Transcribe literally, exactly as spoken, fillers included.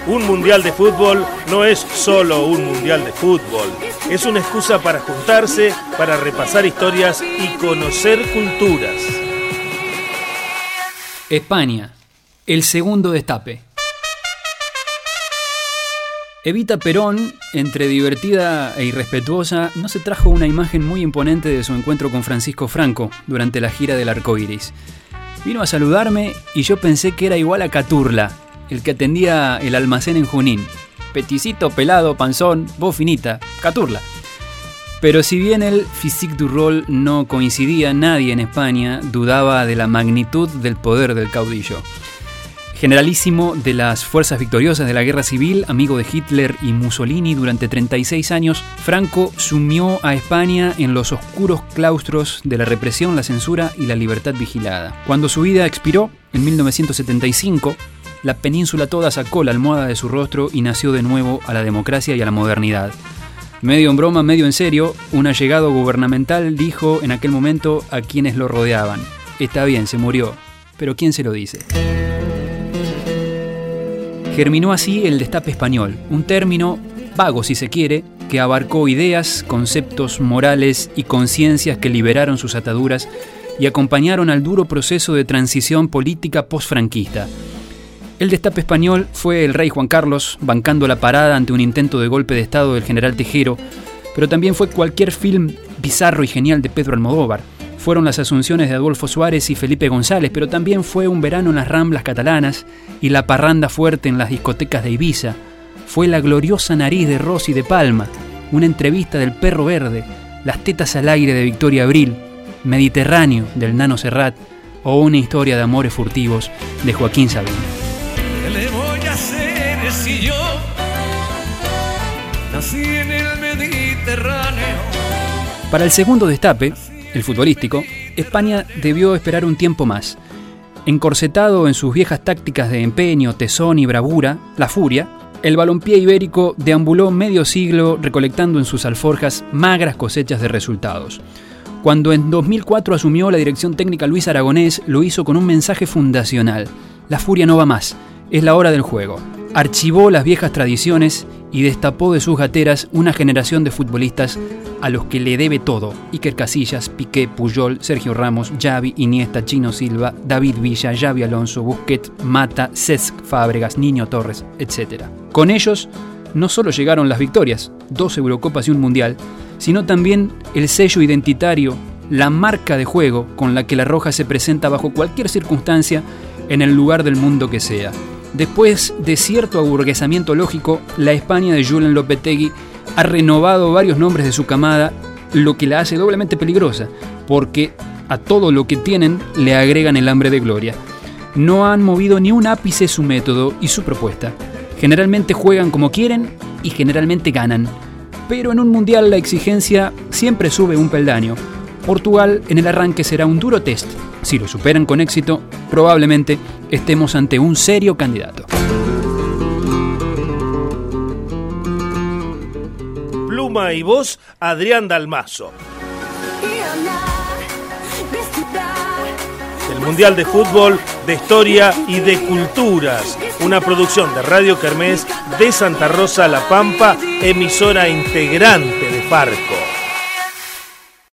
Un mundial de fútbol no es solo un mundial de fútbol. Es una excusa para juntarse, para repasar historias y conocer culturas. España, el segundo destape. Evita Perón, entre divertida e irrespetuosa, no se trajo una imagen muy imponente de su encuentro con Francisco Franco durante la gira del Arco Iris. Vino a saludarme y yo pensé que era igual a Caturla, el que atendía el almacén en Junín. Peticito, pelado, panzón, voz finita, Caturla. Pero si bien el physique du rôle no coincidía, nadie en España dudaba de la magnitud del poder del caudillo. Generalísimo de las fuerzas victoriosas de la guerra civil, amigo de Hitler y Mussolini durante treinta y seis años, Franco sumió a España en los oscuros claustros de la represión, la censura y la libertad vigilada. Cuando su vida expiró, en mil novecientos setenta y cinco, la península toda sacó la almohada de su rostro y nació de nuevo a la democracia y a la modernidad. Medio en broma, medio en serio, un allegado gubernamental dijo en aquel momento a quienes lo rodeaban: está bien, se murió, pero ¿quién se lo dice? Germinó así el destape español, un término vago si se quiere, que abarcó ideas, conceptos morales y conciencias que liberaron sus ataduras y acompañaron al duro proceso de transición política postfranquista. El destape español fue el rey Juan Carlos bancando la parada ante un intento de golpe de estado del general Tejero, pero también fue cualquier film bizarro y genial de Pedro Almodóvar. Fueron las asunciones de Adolfo Suárez y Felipe González, pero también fue un verano en las Ramblas catalanas y la parranda fuerte en las discotecas de Ibiza. Fue la gloriosa nariz de Rosy de Palma, una entrevista del Perro Verde, las tetas al aire de Victoria Abril, Mediterráneo del Nano Serrat o una historia de amores furtivos de Joaquín Sabina. ¿Qué le voy a hacer si yo nací en el Mediterráneo? Para el segundo destape, el futbolístico, España debió esperar un tiempo más. Encorsetado en sus viejas tácticas de empeño, tesón y bravura, la furia, el balompié ibérico deambuló medio siglo recolectando en sus alforjas magras cosechas de resultados. Cuando en dos mil cuatro asumió la dirección técnica Luis Aragonés, lo hizo con un mensaje fundacional: la furia no va más, es la hora del juego. Archivó las viejas tradiciones y destapó de sus gateras una generación de futbolistas a los que le debe todo: Iker Casillas, Piqué, Puyol, Sergio Ramos, Xavi, Iniesta, Chino Silva, David Villa, Xavi Alonso, Busquets, Mata, Cesc Fábregas, Niño Torres, etcétera. Con ellos no solo llegaron las victorias, dos Eurocopas y un Mundial, sino también el sello identitario, la marca de juego con la que la Roja se presenta bajo cualquier circunstancia en el lugar del mundo que sea. Después de cierto aburguesamiento lógico, la España de Julen Lopetegui ha renovado varios nombres de su camada, lo que la hace doblemente peligrosa, porque a todo lo que tienen le agregan el hambre de gloria. No han movido ni un ápice su método y su propuesta. Generalmente juegan como quieren y generalmente ganan. Pero en un mundial la exigencia siempre sube un peldaño. Portugal en el arranque será un duro test. Si lo superan con éxito, probablemente estemos ante un serio candidato. Pluma y voz, Adrián Dalmazo. El Mundial de Fútbol, de Historia y de Culturas. Una producción de Radio Kermés de Santa Rosa, La Pampa, emisora integrante de Farco.